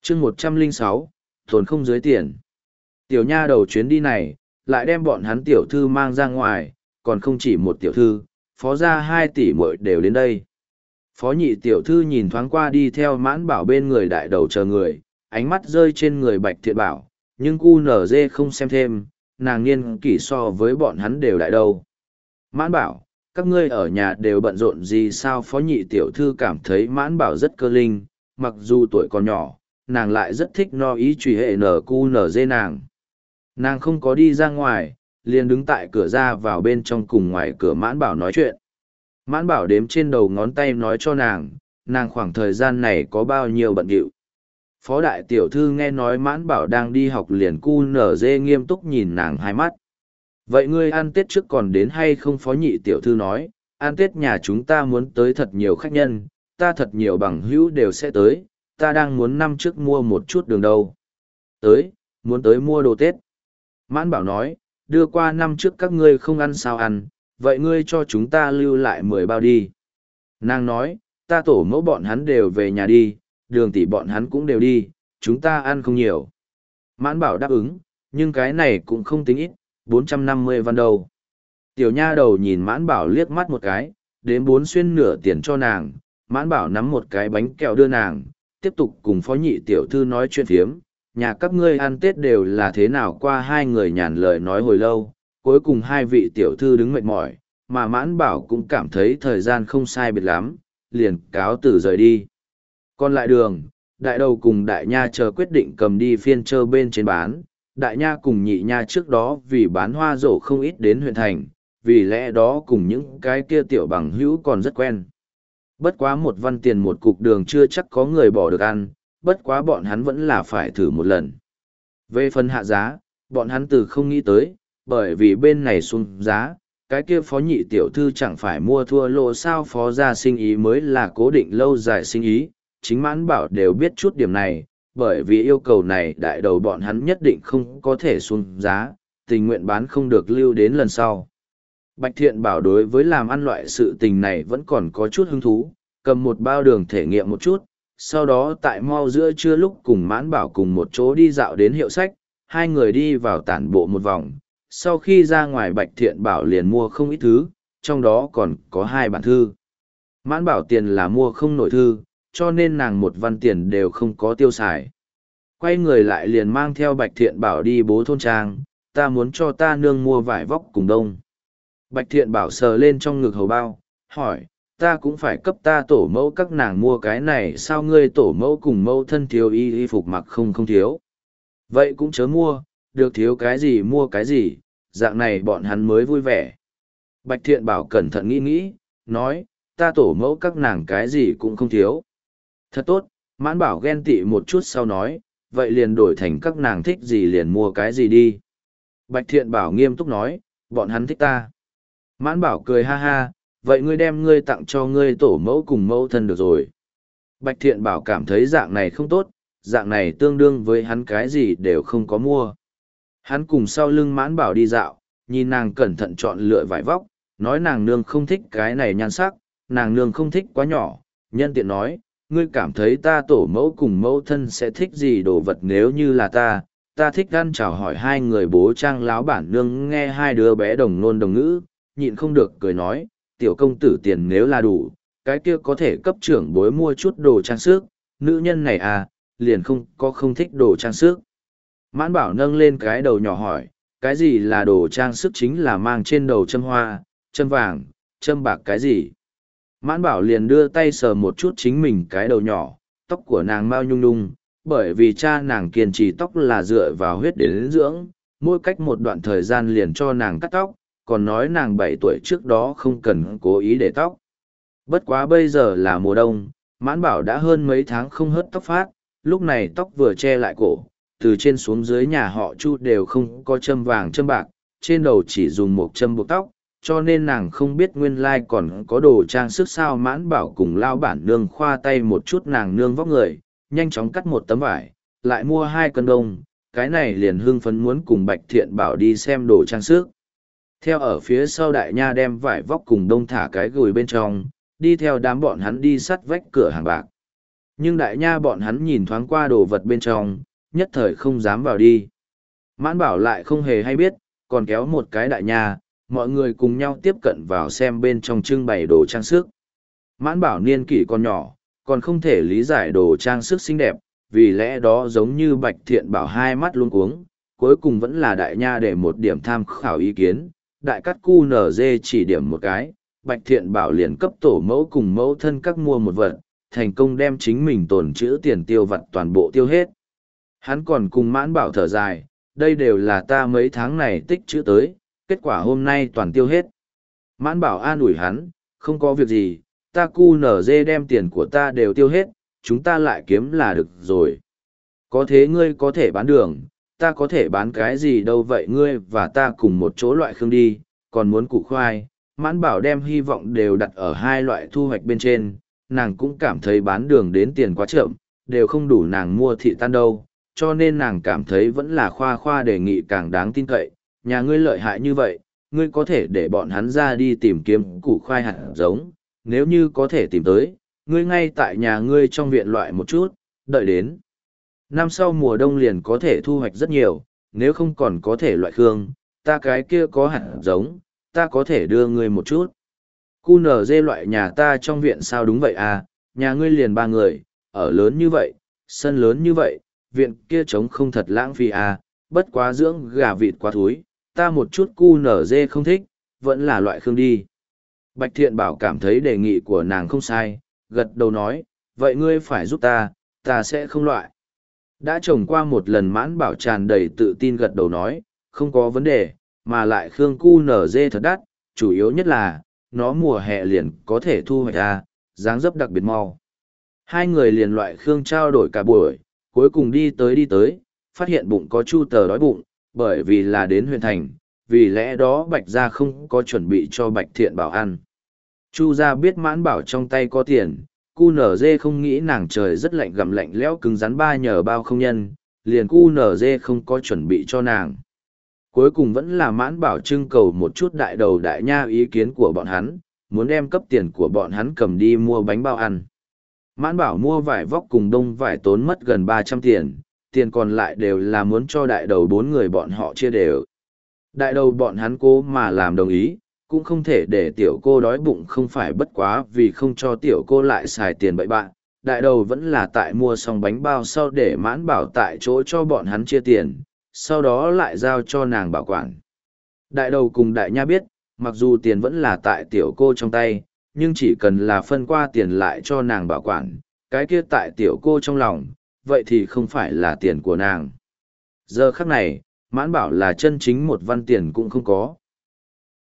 chương 106, tồn không dưới tiền. Tiểu nha đầu chuyến đi này, lại đem bọn hắn tiểu thư mang ra ngoài, còn không chỉ một tiểu thư, phó gia 2 tỷ muội đều đến đây. Phó nhị tiểu thư nhìn thoáng qua đi theo Mãn Bảo bên người đại đầu chờ người, ánh mắt rơi trên người Bạch Thiện Bảo, nhưng cu nở dê không xem thêm, nàng niên kỷ so với bọn hắn đều đại đâu. Mãn Bảo, các ngươi ở nhà đều bận rộn gì sao? Phó nhị tiểu thư cảm thấy Mãn Bảo rất cơ linh, mặc dù tuổi còn nhỏ, nàng lại rất thích no ý truy hệ nở cu nở dê nàng. Nàng không có đi ra ngoài, liền đứng tại cửa ra vào bên trong cùng ngoài cửa Mãn Bảo nói chuyện. Mãn Bảo đếm trên đầu ngón tay nói cho nàng khoảng thời gian này có bao nhiêu bận rộn. Phó đại tiểu thư nghe nói Mãn Bảo đang đi học liền cu nở dê nghiêm túc nhìn nàng hai mắt. Vậy ngươi ăn Tết trước còn đến hay không? Phó nhị tiểu thư nói, ăn Tết nhà chúng ta muốn tới thật nhiều khách nhân, ta thật nhiều bằng hữu đều sẽ tới, ta đang muốn năm trước mua một chút đường đâu. Muốn tới mua đồ Tết. Mãn Bảo nói, đưa qua năm trước các ngươi không ăn sao ăn, vậy ngươi cho chúng ta lưu lại 10 bao đi. Nàng nói, ta tổ mẫu bọn hắn đều về nhà đi, đường tỷ bọn hắn cũng đều đi, chúng ta ăn không nhiều. Mãn Bảo đáp ứng, nhưng cái này cũng không tính ít, 450 văn đâu. Tiểu nha đầu nhìn Mãn Bảo liếc mắt một cái, đến 4 xuyên nửa tiền cho nàng, Mãn Bảo nắm một cái bánh kẹo đưa nàng, tiếp tục cùng phó nhị tiểu thư nói chuyện phiếm. Nhà các ngươi ăn Tết đều là thế nào? Qua hai người nhàn lời nói hồi lâu, cuối cùng hai vị tiểu thư đứng mệt mỏi, mà Mãn Bảo cũng cảm thấy thời gian không sai biệt lắm, liền cáo từ rời đi. Còn lại đường, đại đầu cùng đại nha chờ quyết định cầm đi phiên chợ bên trên bán, đại nha cùng nhị nha trước đó vì bán hoa rổ không ít đến huyện thành, vì lẽ đó cùng những cái kia tiểu bằng hữu còn rất quen. Bất quá 1 văn tiền một cục đường chưa chắc có người bỏ được ăn, bất quá bọn hắn vẫn là phải thử một lần. Về phần hạ giá, bọn hắn từ không nghĩ tới, bởi vì bên này xuống giá, cái kia phó nhị tiểu thư chẳng phải mua thua lỗ sao? Phó gia sinh ý mới là cố định lâu dài sinh ý, chính Mãn Bảo đều biết chút điểm này, bởi vì yêu cầu này đại đầu bọn hắn nhất định không có thể xuống giá, tình nguyện bán không được lưu đến lần sau. Bạch Thiện Bảo đối với làm ăn loại sự tình này vẫn còn có chút hứng thú, cầm một bao đường thể nghiệm một chút, sau đó tại mau giữa trưa lúc cùng Mãn Bảo cùng một chỗ đi dạo đến hiệu sách, hai người đi vào tản bộ một vòng. Sau khi ra ngoài Bạch Thiện Bảo liền mua không ít thứ, trong đó còn có 2 bản thư. Mãn Bảo tiền là mua không nổi thư, cho nên nàng 1 văn tiền đều không có tiêu xài. Quay người lại liền mang theo Bạch Thiện Bảo đi bố thôn trang, ta muốn cho ta nương mua vải vóc cùng đông. Bạch Thiện Bảo sờ lên trong ngực hầu bao, hỏi, ta cũng phải cấp ta tổ mẫu các nàng mua cái này sao? Ngươi tổ mẫu cùng mẫu thân thiếu y phục mặc không thiếu. Vậy cũng chớ mua, được thiếu cái gì mua cái gì, dạng này bọn hắn mới vui vẻ. Bạch Thiện Bảo cẩn thận nghĩ, nói, ta tổ mẫu các nàng cái gì cũng không thiếu. Thật tốt, Mãn Bảo ghen tị một chút sau nói, vậy liền đổi thành các nàng thích gì liền mua cái gì đi. Bạch Thiện Bảo nghiêm túc nói, bọn hắn thích ta. Mãn Bảo cười ha ha, vậy ngươi đem ngươi tặng cho ngươi tổ mẫu cùng mẫu thân được rồi. Bạch Thiện Bảo cảm thấy dạng này không tốt, dạng này tương đương với hắn cái gì đều không có mua. Hắn cùng sau lưng Mãn Bảo đi dạo, nhìn nàng cẩn thận chọn lựa vải vóc, nói nàng nương không thích cái này nhan sắc, nàng nương không thích quá nhỏ, nhân tiện nói, ngươi cảm thấy ta tổ mẫu cùng mẫu thân sẽ thích gì đồ vật? Nếu như là ta thích ăn chào hỏi hai người bố trang láo bản nương. Nghe hai đứa bé đồng nôn đồng ngữ, nhịn không được cười nói, tiểu công tử tiền nếu là đủ, cái kia có thể cấp trưởng bối mua chút đồ trang sức, nữ nhân này à, liền không thích đồ trang sức. Mãn Bảo nâng lên cái đầu nhỏ hỏi, cái gì là đồ trang sức? Chính là mang trên đầu châm hoa, châm vàng, châm bạc cái gì? Mãn Bảo liền đưa tay sờ một chút chính mình cái đầu nhỏ, tóc của nàng mau nhung nhung, bởi vì cha nàng kiên trì tóc là dựa vào huyết đến dưỡng, mỗi cách một đoạn thời gian liền cho nàng cắt tóc, còn nói nàng 7 tuổi trước đó không cần cố ý để tóc. Bất quá bây giờ là mùa đông, Mãn Bảo đã hơn mấy tháng không hớt tóc phát, lúc này tóc vừa che lại cổ, từ trên xuống dưới nhà họ Chu đều không có châm vàng châm bạc, trên đầu chỉ dùng một châm buộc tóc, cho nên nàng không biết nguyên lai còn có đồ trang sức sao. Mãn Bảo cùng lao bản nương khoa tay một chút nàng nương vóc người, nhanh chóng cắt một tấm vải, lại mua 2 cân đông, cái này liền hưng phấn muốn cùng Bạch Thiện Bảo đi xem đồ trang sức. Theo ở phía sau đại nha đem vải vóc cùng đông thả cái gùi bên trong, đi theo đám bọn hắn đi sắt vách cửa hàng bạc. Nhưng đại nha bọn hắn nhìn thoáng qua đồ vật bên trong, nhất thời không dám vào đi. Mãn bảo lại không hề hay biết, còn kéo một cái đại nha, mọi người cùng nhau tiếp cận vào xem bên trong trưng bày đồ trang sức. Mãn bảo niên kỷ còn nhỏ, còn không thể lý giải đồ trang sức xinh đẹp, vì lẽ đó giống như Bạch Thiện Bảo hai mắt luống cuống, cuối cùng vẫn là đại nha để một điểm tham khảo ý kiến, đại cắt cu nở dê chỉ điểm một cái, Bạch Thiện Bảo liền cấp tổ mẫu cùng mẫu thân các mua một vật, thành công đem chính mình tồn trữ tiền tiêu vặt toàn bộ tiêu hết. Hắn còn cùng Mãn Bảo thở dài, đây đều là ta mấy tháng này tích trữ tới, kết quả hôm nay toàn tiêu hết. Mãn Bảo an ủi hắn, không có việc gì, ta cu nở dê đem tiền của ta đều tiêu hết, chúng ta lại kiếm là được rồi. Có thế ngươi có thể bán đường, ta có thể bán cái gì đâu vậy, ngươi và ta cùng một chỗ loại khương đi, còn muốn củ khoai. Mãn Bảo đem hy vọng đều đặt ở hai loại thu hoạch bên trên, nàng cũng cảm thấy bán đường đến tiền quá chậm, đều không đủ nàng mua thị tan đâu, cho nên nàng cảm thấy vẫn là khoa khoa đề nghị càng đáng tin cậy. Nhà ngươi lợi hại như vậy, ngươi có thể để bọn hắn ra đi tìm kiếm củ khoai hạt giống, nếu như có thể tìm tới, ngươi ngay tại nhà ngươi trong viện loại một chút, đợi đến năm sau mùa đông liền có thể thu hoạch rất nhiều, nếu không còn có thể loại khương, ta cái kia có hạt giống, ta có thể đưa ngươi một chút. Cu nở dê loại nhà ta trong viện sao đúng vậy à, nhà ngươi liền 3 người, ở lớn như vậy, sân lớn như vậy, viện kia trống không thật lãng phí à, bất quá dưỡng gà vịt quá thúi, ta một chút cu nở dê không thích, vẫn là loại khương đi. Bạch Thiện Bảo cảm thấy đề nghị của nàng không sai, gật đầu nói, vậy ngươi phải giúp ta sẽ không loại. Đã trồng qua một lần Mãn Bảo tràn đầy tự tin gật đầu nói, không có vấn đề, mà lại khương cu nở dê thật đắt, chủ yếu nhất là, nó mùa hè liền có thể thu hoạch ra, dáng dấp đặc biệt mau. Hai người liền loại khương trao đổi cả buổi, cuối cùng đi tới, phát hiện bụng có chu tờ đói bụng, bởi vì là đến huyện thành, vì lẽ đó Bạch gia không có chuẩn bị cho Bạch Thiện Bảo ăn. Chu gia biết Mãn Bảo trong tay có tiền, cu nở dê không nghĩ nàng trời rất lạnh gặm lạnh lẽo cứng rắn ba nhờ bao không nhân, liền cu nở dê không có chuẩn bị cho nàng. Cuối cùng vẫn là Mãn Bảo trưng cầu một chút đại đầu đại nha ý kiến của bọn hắn, muốn đem cấp tiền của bọn hắn cầm đi mua bánh bao ăn. Mãn Bảo mua vải vóc cùng đông vải tốn mất gần 300 tiền còn lại đều là muốn cho đại đầu 4 người bọn họ chia đều. Đại đầu bọn hắn cố mà làm đồng ý, cũng không thể để tiểu cô đói bụng, không phải bất quá vì không cho tiểu cô lại xài tiền bậy bạn. Đại đầu vẫn là tại mua xong bánh bao sau để Mãn Bảo tại chỗ cho bọn hắn chia tiền, sau đó lại giao cho nàng bảo quản. Đại đầu cùng đại nha biết, mặc dù tiền vẫn là tại tiểu cô trong tay, nhưng chỉ cần là phân qua tiền lại cho nàng bảo quản, cái kia tại tiểu cô trong lòng, vậy thì không phải là tiền của nàng. Giờ khắc này, Mãn Bảo là chân chính một văn tiền cũng không có.